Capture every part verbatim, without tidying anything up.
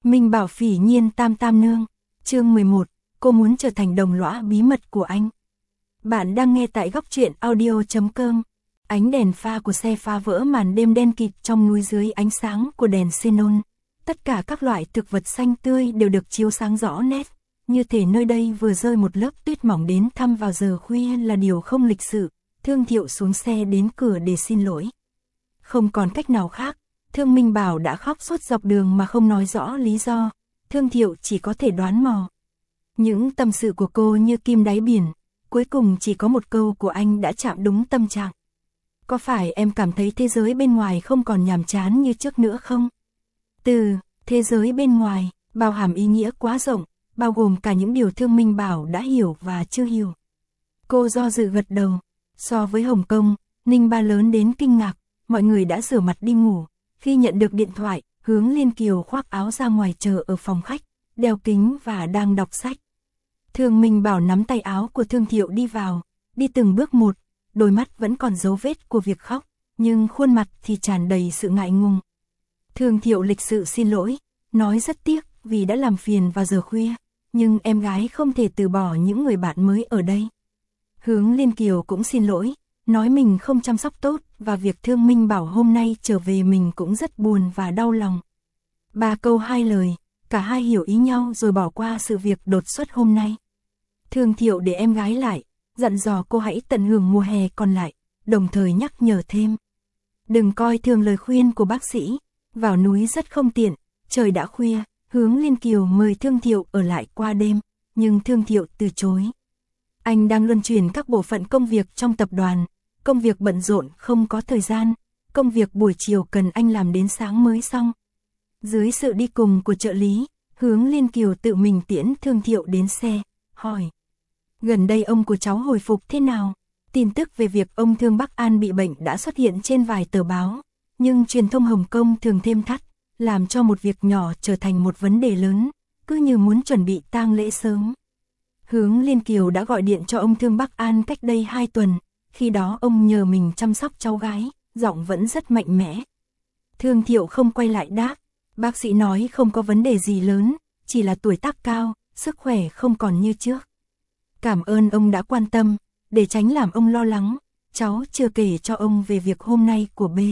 Minh Bảo phỉ nhiên tam tam nương. Chương mười một, cô muốn trở thành đồng lõa bí mật của anh. Bạn đang nghe tại góc truyện audio chấm com. Ánh đèn pha của xe phá vỡ màn đêm đen kịt trong núi dưới ánh sáng của đèn xenon. Tất cả các loại thực vật xanh tươi đều được chiếu sáng rõ nét, như thể nơi đây vừa rơi một lớp tuyết mỏng. Đến thăm vào giờ khuya là điều không lịch sự. Thương Thiệu xuống xe đến cửa để xin lỗi. Không còn cách nào khác, Thương Minh Bảo đã khóc suốt dọc đường mà không nói rõ lý do. Thương Thiệu chỉ có thể đoán mò. Những tâm sự của cô như kim đáy biển, cuối cùng chỉ có một câu của anh đã chạm đúng tâm trạng. Có phải em cảm thấy thế giới bên ngoài không còn nhàm chán như trước nữa không? Từ thế giới bên ngoài bao hàm ý nghĩa quá rộng, bao gồm cả những điều Thương Minh Bảo đã hiểu và chưa hiểu. Cô do dự gật đầu. So với Hồng Kông, Ninh Ba lớn đến kinh ngạc, mọi người đã rửa mặt đi ngủ. Khi nhận được điện thoại, Hướng Liên Kiều khoác áo ra ngoài chờ ở phòng khách, đeo kính và đang đọc sách. Thương Minh Bảo nắm tay áo của Thương Thiệu đi vào, đi từng bước một, đôi mắt vẫn còn dấu vết của việc khóc, nhưng khuôn mặt thì tràn đầy sự ngại ngùng. Thương Thiệu lịch sự xin lỗi, nói rất tiếc vì đã làm phiền vào giờ khuya, nhưng em gái không thể từ bỏ những người bạn mới ở đây. Hướng Liên Kiều cũng xin lỗi, nói mình không chăm sóc tốt và việc Thương Minh Bảo hôm nay trở về mình cũng rất buồn và đau lòng. Ba câu hai lời, cả hai hiểu ý nhau rồi bỏ qua sự việc đột xuất hôm nay. Thương Thiệu để em gái lại, dặn dò cô hãy tận hưởng mùa hè còn lại, đồng thời nhắc nhở thêm. Đừng coi thường lời khuyên của bác sĩ, vào núi rất không tiện, trời đã khuya. Hướng Liên Kiều mời Thương Thiệu ở lại qua đêm, nhưng Thương Thiệu từ chối. Anh đang luân chuyển các bộ phận công việc trong tập đoàn, công việc bận rộn không có thời gian, công việc buổi chiều cần anh làm đến sáng mới xong. Dưới sự đi cùng của trợ lý, Hướng Liên Kiều tự mình tiễn Thương Thiệu đến xe, hỏi. Gần đây ông của cháu hồi phục thế nào? Tin tức về việc ông Thương Bắc An bị bệnh đã xuất hiện trên vài tờ báo, nhưng truyền thông Hồng Kông thường thêm thắt, làm cho một việc nhỏ trở thành một vấn đề lớn, cứ như muốn chuẩn bị tang lễ sớm. Hướng Liên Kiều đã gọi điện cho ông Thương Bắc An cách đây hai tuần, khi đó ông nhờ mình chăm sóc cháu gái, giọng vẫn rất mạnh mẽ. Thương Thiệu không quay lại đáp, bác sĩ nói không có vấn đề gì lớn, chỉ là tuổi tác cao, sức khỏe không còn như trước. Cảm ơn ông đã quan tâm, để tránh làm ông lo lắng, cháu chưa kể cho ông về việc hôm nay của B.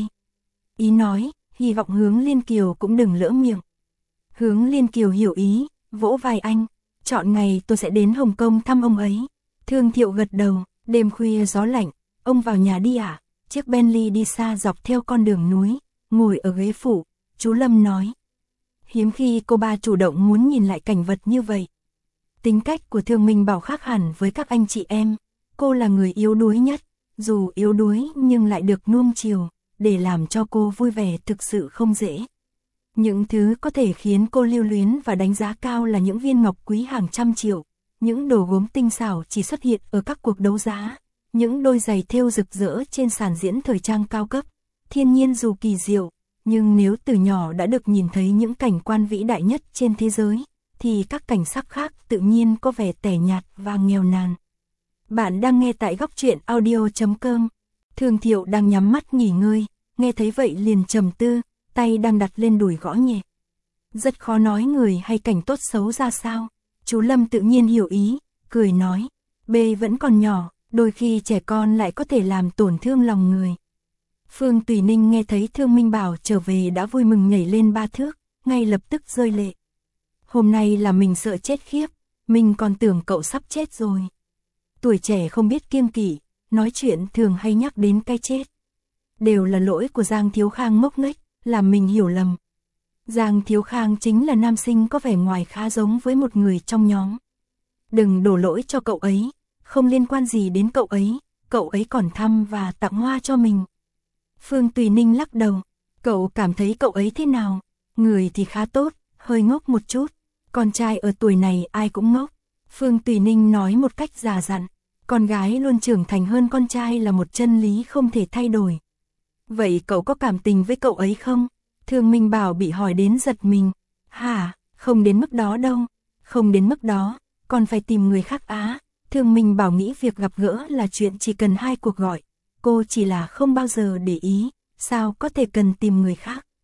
Ý nói, hy vọng Hướng Liên Kiều cũng đừng lỡ miệng. Hướng Liên Kiều hiểu ý, vỗ vai anh, chọn ngày tôi sẽ đến Hồng Kông thăm ông ấy. Thương Thiệu gật đầu, đêm khuya gió lạnh, ông vào nhà đi ạ. À? Chiếc Bentley đi xa dọc theo con đường núi, ngồi ở ghế phụ, chú Lâm nói. Hiếm khi cô ba chủ động muốn nhìn lại cảnh vật như vậy. Tính cách của Thương Minh Bảo khác hẳn với các anh chị em, cô là người yếu đuối nhất, dù yếu đuối nhưng lại được nuông chiều, để làm cho cô vui vẻ thực sự không dễ. Những thứ có thể khiến cô lưu luyến và đánh giá cao là những viên ngọc quý hàng trăm triệu, những đồ gốm tinh xảo chỉ xuất hiện ở các cuộc đấu giá, những đôi giày thêu rực rỡ trên sàn diễn thời trang cao cấp. Thiên nhiên dù kỳ diệu, nhưng nếu từ nhỏ đã được nhìn thấy những cảnh quan vĩ đại nhất trên thế giới, thì các cảnh sắc khác tự nhiên có vẻ tẻ nhạt và nghèo nàn. Bạn đang nghe tại góc truyện audio chấm com. Thương Thiệu đang nhắm mắt nghỉ ngơi, nghe thấy vậy liền trầm tư, tay đang đặt lên đùi gõ nhẹ. Rất khó nói người hay cảnh tốt xấu ra sao. Chú Lâm tự nhiên hiểu ý, cười nói, B vẫn còn nhỏ, đôi khi trẻ con lại có thể làm tổn thương lòng người. Phương Tùy Ninh nghe thấy Thương Minh Bảo trở về đã vui mừng nhảy lên ba thước, ngay lập tức rơi lệ. Hôm nay là mình sợ chết khiếp, mình còn tưởng cậu sắp chết rồi. Tuổi trẻ không biết kiêng kỵ, nói chuyện thường hay nhắc đến cái chết. Đều là lỗi của Giang Thiếu Khang ngốc nghếch, làm mình hiểu lầm. Giang Thiếu Khang chính là nam sinh có vẻ ngoài khá giống với một người trong nhóm. Đừng đổ lỗi cho cậu ấy, không liên quan gì đến cậu ấy, cậu ấy còn thăm và tặng hoa cho mình. Phương Tùy Ninh lắc đầu, cậu cảm thấy cậu ấy thế nào? Người thì khá tốt, hơi ngốc một chút, con trai ở tuổi này ai cũng ngốc. Phương Tùy Ninh nói một cách già dặn, con gái luôn trưởng thành hơn con trai là một chân lý không thể thay đổi. Vậy cậu có cảm tình với cậu ấy không? Thương Minh Bảo bị hỏi đến giật mình. Hả, không đến mức đó đâu, không đến mức đó, còn phải tìm người khác á. Thương Minh Bảo nghĩ việc gặp gỡ là chuyện chỉ cần hai cuộc gọi, cô chỉ là không bao giờ để ý, sao có thể cần tìm người khác.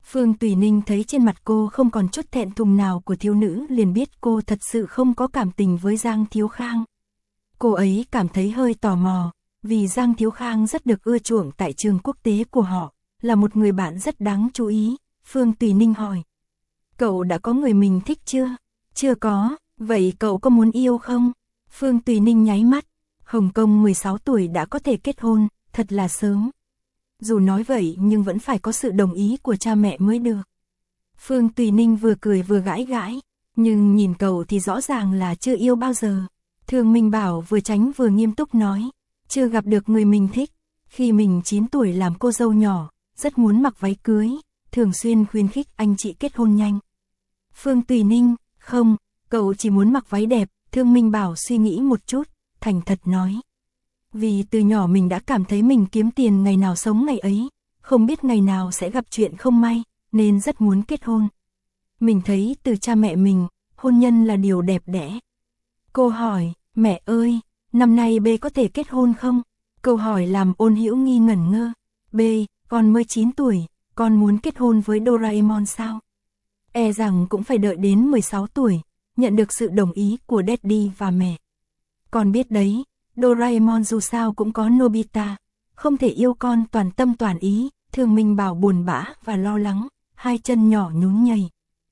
Phương Tùy Ninh thấy trên mặt cô không còn chút thẹn thùng nào của thiếu nữ liền biết cô thật sự không có cảm tình với Giang Thiếu Khang. Cô ấy cảm thấy hơi tò mò, vì Giang Thiếu Khang rất được ưa chuộng tại trường quốc tế của họ, là một người bạn rất đáng chú ý. Phương Tùy Ninh hỏi, cậu đã có người mình thích chưa? Chưa có, vậy cậu có muốn yêu không? Phương Tùy Ninh nháy mắt, Hồng Kông mười sáu tuổi đã có thể kết hôn, thật là sớm. Dù nói vậy nhưng vẫn phải có sự đồng ý của cha mẹ mới được. Phương Tùy Ninh vừa cười vừa gãi gãi, nhưng nhìn cậu thì rõ ràng là chưa yêu bao giờ. Thương Minh Bảo vừa tránh vừa nghiêm túc nói, chưa gặp được người mình thích. Khi mình chín tuổi làm cô dâu nhỏ, rất muốn mặc váy cưới, thường xuyên khuyến khích anh chị kết hôn nhanh. Phương Tùy Ninh, không, cậu chỉ muốn mặc váy đẹp. Thương Minh Bảo suy nghĩ một chút, thành thật nói. Vì từ nhỏ mình đã cảm thấy mình kiếm tiền ngày nào sống ngày ấy, không biết ngày nào sẽ gặp chuyện không may, nên rất muốn kết hôn. Mình thấy từ cha mẹ mình, hôn nhân là điều đẹp đẽ. Cô hỏi, mẹ ơi, năm nay B có thể kết hôn không? Câu hỏi làm Ôn Hữu Nghi ngẩn ngơ. B, con mới chín tuổi, con muốn kết hôn với Doraemon sao? E rằng cũng phải đợi đến mười sáu tuổi, nhận được sự đồng ý của daddy và mẹ. Con biết đấy, Doraemon dù sao cũng có Nobita, không thể yêu con toàn tâm toàn ý. Thương Minh Bảo buồn bã và lo lắng, hai chân nhỏ nhún nhảy.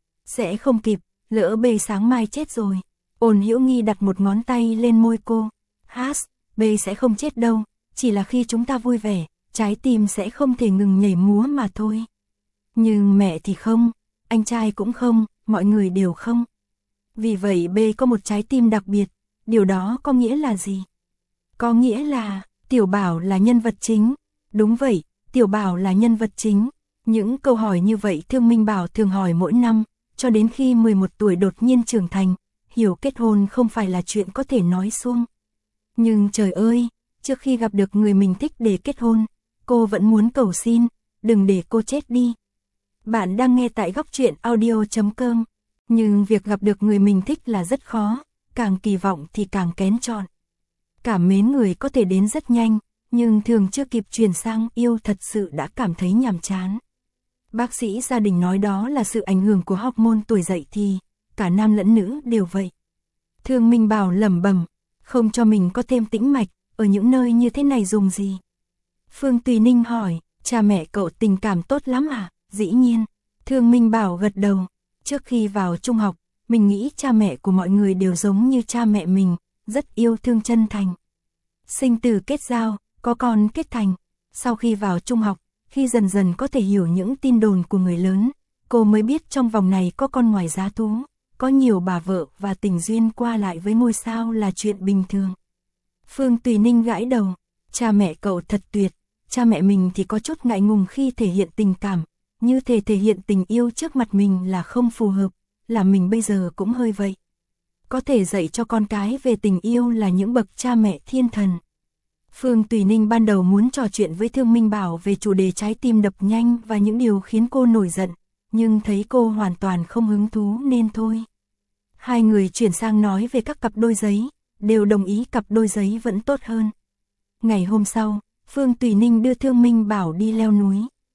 Sẽ không kịp, lỡ B sáng mai chết rồi. Ôn Hữu Nghi đặt một ngón tay lên môi cô. Hát, B sẽ không chết đâu, chỉ là khi chúng ta vui vẻ, trái tim sẽ không thể ngừng nhảy múa mà thôi. Nhưng mẹ thì không, anh trai cũng không, mọi người đều không. Vì vậy B có một trái tim đặc biệt, điều đó có nghĩa là gì? Có nghĩa là, Tiểu Bảo là nhân vật chính. Đúng vậy, Tiểu Bảo là nhân vật chính. Những câu hỏi như vậy Thương Minh Bảo thường hỏi mỗi năm, cho đến khi mười một tuổi đột nhiên trưởng thành, hiểu kết hôn không phải là chuyện có thể nói suông. Nhưng trời ơi, trước khi gặp được người mình thích để kết hôn, cô vẫn muốn cầu xin, đừng để cô chết đi. Bạn đang nghe tại góc truyện audio chấm com, nhưng việc gặp được người mình thích là rất khó, càng kỳ vọng thì càng kén chọn. Cảm mến người có thể đến rất nhanh, nhưng thường chưa kịp chuyển sang yêu thật sự đã cảm thấy nhàm chán. Bác sĩ gia đình nói đó là sự ảnh hưởng của hormone tuổi dậy thì, cả nam lẫn nữ đều vậy. Thương Minh Bảo lẩm bẩm, không cho mình có thêm tĩnh mạch, ở những nơi như thế này dùng gì? Phương Tùy Ninh hỏi, cha mẹ cậu tình cảm tốt lắm à? Dĩ nhiên, Thương Minh Bảo gật đầu. Trước khi vào trung học, mình nghĩ cha mẹ của mọi người đều giống như cha mẹ mình, rất yêu thương chân thành. Sinh tử kết giao, có con kết thành. Sau khi vào trung học, khi dần dần có thể hiểu những tin đồn của người lớn, cô mới biết trong vòng này có con ngoài giá thú, có nhiều bà vợ và tình duyên qua lại với ngôi sao là chuyện bình thường. Phương Tùy Ninh gãi đầu, cha mẹ cậu thật tuyệt, cha mẹ mình thì có chút ngại ngùng khi thể hiện tình cảm, như thể thể hiện tình yêu trước mặt mình là không phù hợp, là mình bây giờ cũng hơi vậy. Có thể dạy cho con cái về tình yêu là những bậc cha mẹ thiên thần. Phương Tùy Ninh ban đầu muốn trò chuyện với Thương Minh Bảo về chủ đề trái tim đập nhanh và những điều khiến cô nổi giận, nhưng thấy cô hoàn toàn không hứng thú nên thôi. Hai người chuyển sang nói về các cặp đôi giấy, đều đồng ý cặp đôi giấy vẫn tốt hơn. Ngày hôm sau, Phương Tùy Ninh đưa Thương Minh Bảo đi leo núi.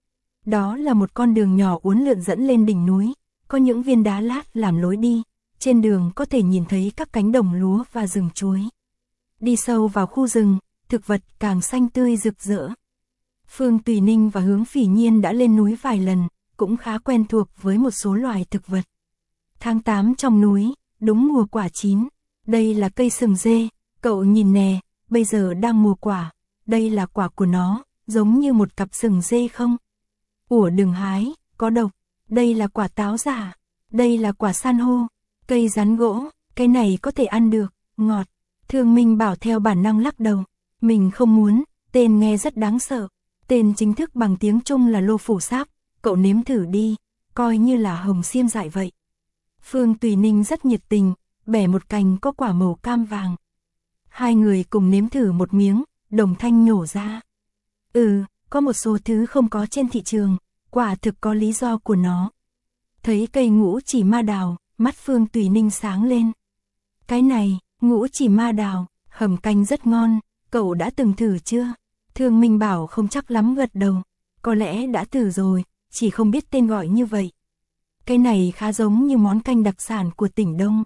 Đó là một con đường nhỏ uốn lượn dẫn lên đỉnh núi, có những viên đá lát làm lối đi, trên đường có thể nhìn thấy các cánh đồng lúa và rừng chuối. Đi sâu vào khu rừng, thực vật càng xanh tươi rực rỡ. Phương Tùy Ninh và Hướng Phỉ Nhiên đã lên núi vài lần, cũng khá quen thuộc với một số loài thực vật. Tháng tám trong núi, đúng mùa quả chín. Đây là cây sừng dê, cậu nhìn nè, bây giờ đang mùa quả. Đây là quả của nó, giống như một cặp sừng dê không? Ủa đừng hái, có độc. Đây là quả táo giả. Đây là quả san hô. Cây rắn gỗ, cái này có thể ăn được, ngọt. Thương Minh Bảo theo bản năng lắc đầu. Mình không muốn, tên nghe rất đáng sợ. Tên chính thức bằng tiếng Trung là lô phủ sáp, cậu nếm thử đi, coi như là hồng xiêm dại vậy. Phương Tùy Ninh rất nhiệt tình, bẻ một cành có quả màu cam vàng. Hai người cùng nếm thử một miếng, đồng thanh nhổ ra. Ừ, có một số thứ không có trên thị trường, quả thực có lý do của nó. Thấy cây ngũ chỉ ma đào, mắt Phương Tùy Ninh sáng lên. Cái này, ngũ chỉ ma đào, hầm canh rất ngon, cậu đã từng thử chưa? Thương Minh Bảo không chắc lắm gật đầu. Có lẽ đã thử rồi, chỉ không biết tên gọi như vậy. Cái này khá giống như món canh đặc sản của tỉnh Đông.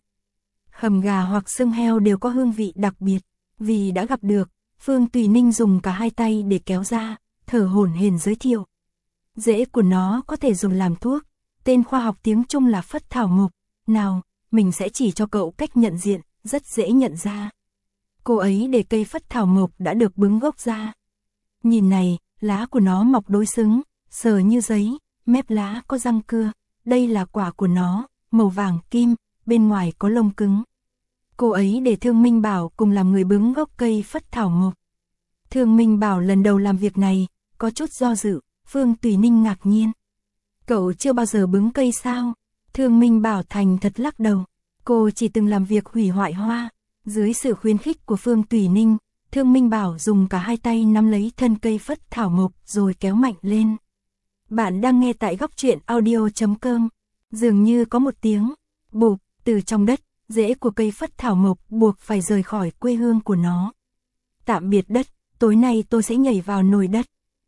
Hầm gà hoặc xương heo đều có hương vị đặc biệt. Vì đã gặp được, Phương Tùy Ninh dùng cả hai tay để kéo ra, thở hổn hển giới thiệu. Rễ của nó có thể dùng làm thuốc, tên khoa học tiếng Trung là phất thảo mộc. Nào, mình sẽ chỉ cho cậu cách nhận diện, rất dễ nhận ra. Cô ấy để cây phất thảo mộc đã được bứng gốc ra. Nhìn này, lá của nó mọc đối xứng, sờ như giấy, mép lá có răng cưa. Đây là quả của nó, màu vàng kim, bên ngoài có lông cứng. Cô ấy để Thương Minh Bảo cùng làm người bứng gốc cây phất thảo mộc. Thương Minh Bảo lần đầu làm việc này, có chút do dự, Phương Tùy Ninh ngạc nhiên. Cậu chưa bao giờ bứng cây sao? Thương Minh Bảo thành thật lắc đầu. Cô chỉ từng làm việc hủy hoại hoa. Dưới sự khuyến khích của Phương Tùy Ninh, Thương Minh Bảo dùng cả hai tay nắm lấy thân cây phất thảo mộc rồi kéo mạnh lên. Bạn đang nghe tại góc truyện audio chấm com. Dường như có một tiếng bụp từ trong đất, rễ của cây phất thảo mộc buộc phải rời khỏi quê hương của nó. Tạm biệt đất, tối nay tôi sẽ nhảy vào nồi đất.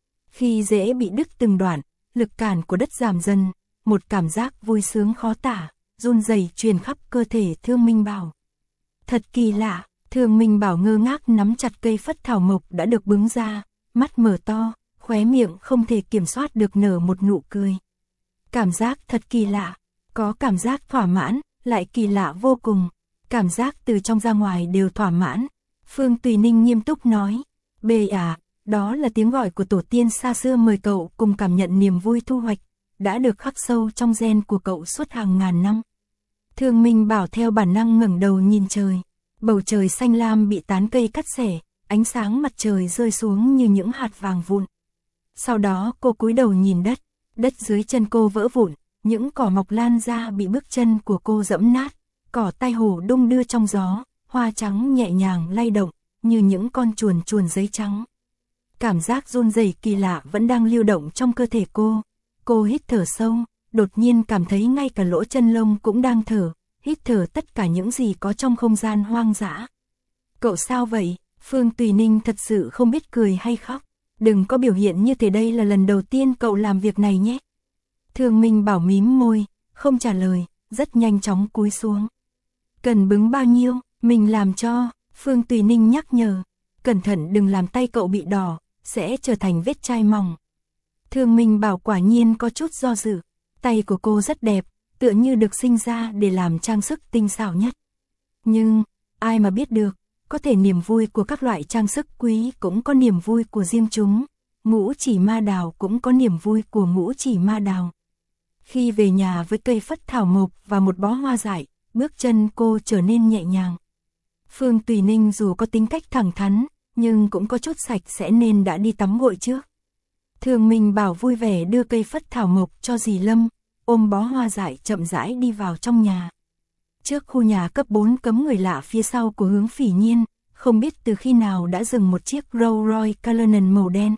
Khi rễ bị đứt từng đoạn, lực cản của đất giảm dần, một cảm giác vui sướng khó tả, run rẩy truyền khắp cơ thể Thương Minh Bảo. Thật kỳ lạ, Thương Minh Bảo ngơ ngác nắm chặt cây phất thảo mộc đã được bứng ra, mắt mở to, khóe miệng không thể kiểm soát được nở một nụ cười. Cảm giác thật kỳ lạ, có cảm giác thỏa mãn, lại kỳ lạ vô cùng, cảm giác từ trong ra ngoài đều thỏa mãn. Phương Tùy Ninh nghiêm túc nói, bề à, đó là tiếng gọi của tổ tiên xa xưa mời cậu cùng cảm nhận niềm vui thu hoạch, đã được khắc sâu trong gen của cậu suốt hàng ngàn năm. Thương Minh Bảo theo bản năng ngẩng đầu nhìn trời, bầu trời xanh lam bị tán cây cắt xẻ, ánh sáng mặt trời rơi xuống như những hạt vàng vụn. Sau đó cô cúi đầu nhìn đất, đất dưới chân cô vỡ vụn, những cỏ mọc lan ra bị bước chân của cô dẫm nát, cỏ tai hổ đung đưa trong gió, hoa trắng nhẹ nhàng lay động, như những con chuồn chuồn giấy trắng. Cảm giác run rẩy kỳ lạ vẫn đang lưu động trong cơ thể cô. Cô hít thở sâu, đột nhiên cảm thấy ngay cả lỗ chân lông cũng đang thở, hít thở tất cả những gì có trong không gian hoang dã. Cậu sao vậy? Phương Tùy Ninh thật sự không biết cười hay khóc. Đừng có biểu hiện như thế, đây là lần đầu tiên cậu làm việc này nhé. Thương Minh Bảo mím môi, không trả lời, rất nhanh chóng cúi xuống. Cần bứng bao nhiêu, mình làm cho, Phương Tùy Ninh nhắc nhở. Cẩn thận đừng làm tay cậu bị đỏ, sẽ trở thành vết chai mỏng. Thương Minh Bảo quả nhiên có chút do dự, tay của cô rất đẹp, tựa như được sinh ra để làm trang sức tinh xảo nhất. Nhưng, ai mà biết được, có thể niềm vui của các loại trang sức quý cũng có niềm vui của riêng chúng, ngũ chỉ ma đào cũng có niềm vui của ngũ chỉ ma đào. Khi về nhà với cây phất thảo mộc và một bó hoa dại, bước chân cô trở nên nhẹ nhàng. Phương Tùy Ninh dù có tính cách thẳng thắn, nhưng cũng có chút sạch sẽ nên đã đi tắm gội trước. Thương Minh Bảo vui vẻ đưa cây phất thảo mộc cho dì Lâm, ôm bó hoa dại chậm rãi đi vào trong nhà. Trước khu nhà cấp bốn cấm người lạ phía sau của Hướng Phỉ Nhiên, không biết từ khi nào đã dừng một chiếc Rolls Royce Cullinan màu đen.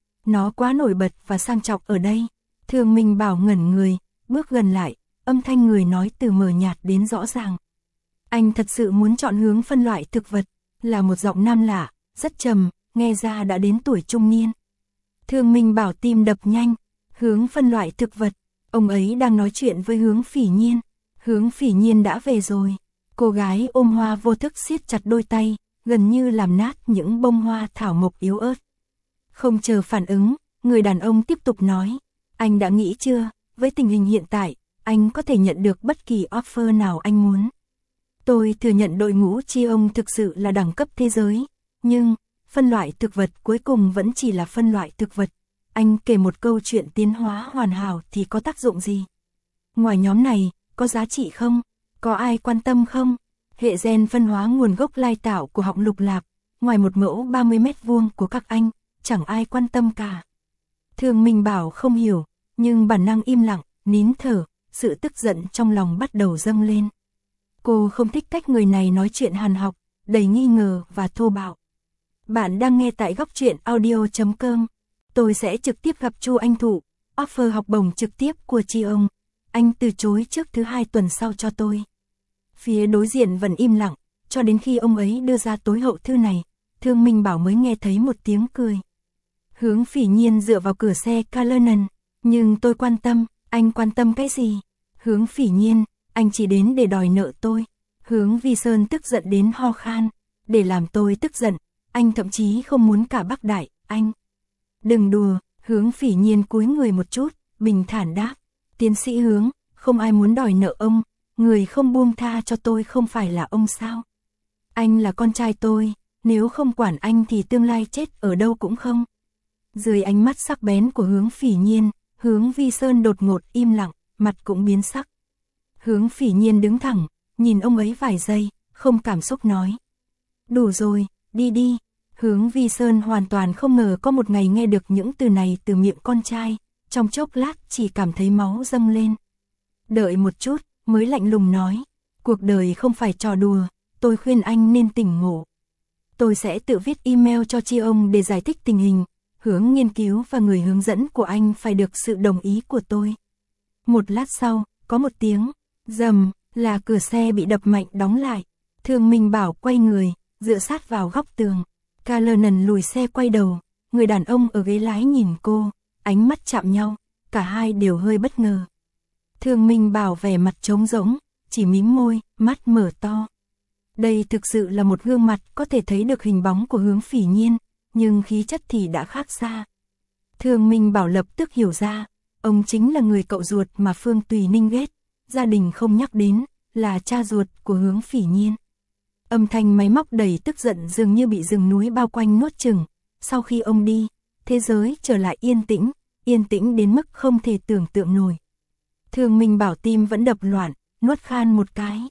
Nó quá nổi bật và sang trọng ở đây. Thương Minh Bảo ngẩn người, bước gần lại, âm thanh người nói từ mờ nhạt đến rõ ràng. Anh thật sự muốn chọn hướng phân loại thực vật, là một giọng nam lạ, rất trầm, nghe ra đã đến tuổi trung niên. Thương Minh Bảo tim đập nhanh, Hướng phân loại thực vật, ông ấy đang nói chuyện với Hướng Phỉ Nhiên. Hướng Phỉ Nhiên đã về rồi. Cô gái ôm hoa vô thức siết chặt đôi tay, gần như làm nát những bông hoa thảo mộc yếu ớt. Không chờ phản ứng, người đàn ông tiếp tục nói, anh đã nghĩ chưa, với tình hình hiện tại, anh có thể nhận được bất kỳ offer nào anh muốn. Tôi thừa nhận đội ngũ chi ông thực sự là đẳng cấp thế giới, nhưng phân loại thực vật cuối cùng vẫn chỉ là phân loại thực vật. Anh kể một câu chuyện tiến hóa hoàn hảo thì có tác dụng gì? Ngoài nhóm này, có giá trị không? Có ai quan tâm không? Hệ gen phân hóa nguồn gốc lai tạo của họng lục lạp, ngoài một mẫu ba mươi mét vuông của các anh, chẳng ai quan tâm cả. Thương Minh Bảo không hiểu, nhưng bản năng im lặng, nín thở, sự tức giận trong lòng bắt đầu dâng lên. Cô không thích cách người này nói chuyện hàn học, đầy nghi ngờ và thô bạo. Bạn đang nghe tại góc truyện audio chấm com. Tôi sẽ trực tiếp gặp Chu Anh Thụ, offer học bổng trực tiếp của chi ông. Anh từ chối trước thứ hai tuần sau cho tôi. Phía đối diện vẫn im lặng, cho đến khi ông ấy đưa ra tối hậu thư này, Thương Minh Bảo mới nghe thấy một tiếng cười. Hướng Phỉ Nhiên dựa vào cửa xe Cullinan, Nhưng tôi quan tâm, anh quan tâm cái gì? Hướng Phỉ Nhiên, anh chỉ đến để đòi nợ tôi. Hướng Vi Sơn tức giận đến ho khan, để làm tôi tức giận, anh thậm chí không muốn cả bác đại, anh. Đừng đùa, Hướng Phỉ Nhiên cúi người một chút, bình thản đáp. Tiến sĩ Hướng, không ai muốn đòi nợ ông, người không buông tha cho tôi không phải là ông sao? Anh là con trai tôi, nếu không quản anh thì tương lai chết ở đâu cũng không. Dưới ánh mắt sắc bén của Hướng Phỉ Nhiên, Hướng Vi Sơn đột ngột im lặng, mặt cũng biến sắc. Hướng Phỉ Nhiên đứng thẳng, nhìn ông ấy vài giây, không cảm xúc nói. Đủ rồi, đi đi. Hướng Vi Sơn hoàn toàn không ngờ có một ngày nghe được những từ này từ miệng con trai, trong chốc lát chỉ cảm thấy máu dâng lên. Đợi một chút, mới lạnh lùng nói, cuộc đời không phải trò đùa, tôi khuyên anh nên tỉnh ngộ. Tôi sẽ tự viết email cho chi ông để giải thích tình hình, hướng nghiên cứu và người hướng dẫn của anh phải được sự đồng ý của tôi. Một lát sau, có một tiếng, rầm, là cửa xe bị đập mạnh đóng lại. Thương Minh Bảo quay người, dựa sát vào góc tường. Calernan lùi xe quay đầu, người đàn ông ở ghế lái nhìn cô, ánh mắt chạm nhau, cả hai đều hơi bất ngờ. Thương Minh Bảo vẻ mặt trống rỗng, chỉ mím môi, mắt mở to. Đây thực sự là một gương mặt có thể thấy được hình bóng của Hướng Phỉ Nhiên, nhưng khí chất thì đã khác xa. Thương Minh Bảo lập tức hiểu ra, ông chính là người cậu ruột mà Phương Tùy Ninh ghét, gia đình không nhắc đến, là cha ruột của Hướng Phỉ Nhiên. Âm thanh máy móc đầy tức giận dường như bị rừng núi bao quanh nuốt chửng. Sau khi ông đi, thế giới trở lại yên tĩnh, yên tĩnh đến mức không thể tưởng tượng nổi. Thương Minh Bảo tim vẫn đập loạn, nuốt khan một cái.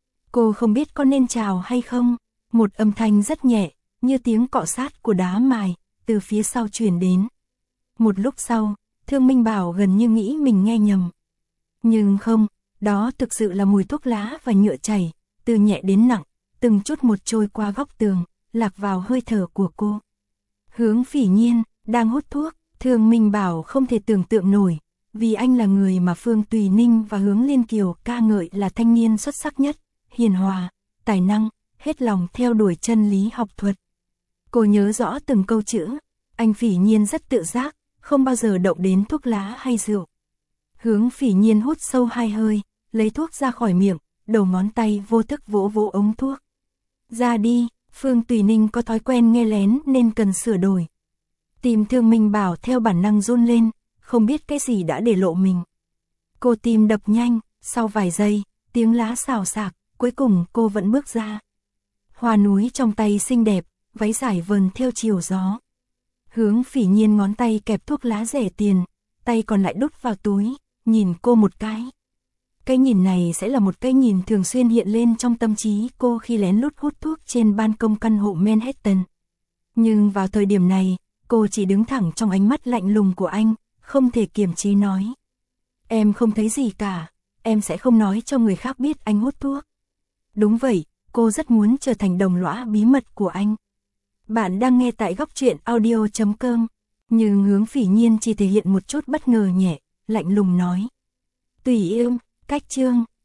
Cô không biết có nên chào hay không, một âm thanh rất nhẹ, như tiếng cọ sát của đá mài, từ phía sau truyền đến. Một lúc sau, Thương Minh Bảo gần như nghĩ mình nghe nhầm. Nhưng không, đó thực sự là mùi thuốc lá và nhựa chảy, từ nhẹ đến nặng, từng chút một trôi qua góc tường, lạc vào hơi thở của cô. Hướng Phỉ Nhiên, đang hút thuốc, Thương Minh Bảo không thể tưởng tượng nổi, vì anh là người mà Phương Tùy Ninh và Hướng Liên Kiều ca ngợi là thanh niên xuất sắc nhất, hiền hòa, tài năng, hết lòng theo đuổi chân lý học thuật. Cô nhớ rõ từng câu chữ, anh Phỉ Nhiên rất tự giác, không bao giờ động đến thuốc lá hay rượu. Hướng Phỉ Nhiên hút sâu hai hơi, lấy thuốc ra khỏi miệng, đầu ngón tay vô thức vỗ vỗ ống thuốc. Ra đi, Phương Tùy Ninh có thói quen nghe lén nên cần sửa đổi. Tim Thương Minh Bảo theo bản năng run lên, không biết cái gì đã để lộ mình. Cô tim đập nhanh, sau vài giây, tiếng lá xào xạc, cuối cùng cô vẫn bước ra. Hoa núi trong tay xinh đẹp, váy dài vờn theo chiều gió. Hướng Phỉ Nhiên ngón tay kẹp thuốc lá rẻ tiền, tay còn lại đút vào túi, nhìn cô một cái. Cái nhìn này sẽ là một cái nhìn thường xuyên hiện lên trong tâm trí cô khi lén lút hút thuốc trên ban công căn hộ Manhattan. Nhưng vào thời điểm này, cô chỉ đứng thẳng trong ánh mắt lạnh lùng của anh, không thể kiềm chế nói. Em không thấy gì cả, em sẽ không nói cho người khác biết anh hút thuốc. Đúng vậy, cô rất muốn trở thành đồng lõa bí mật của anh. Bạn đang nghe tại góc truyện audio chấm com, nhưng Hướng Phỉ Nhiên chỉ thể hiện một chút bất ngờ nhẹ, lạnh lùng nói. Tùy em, cách chương.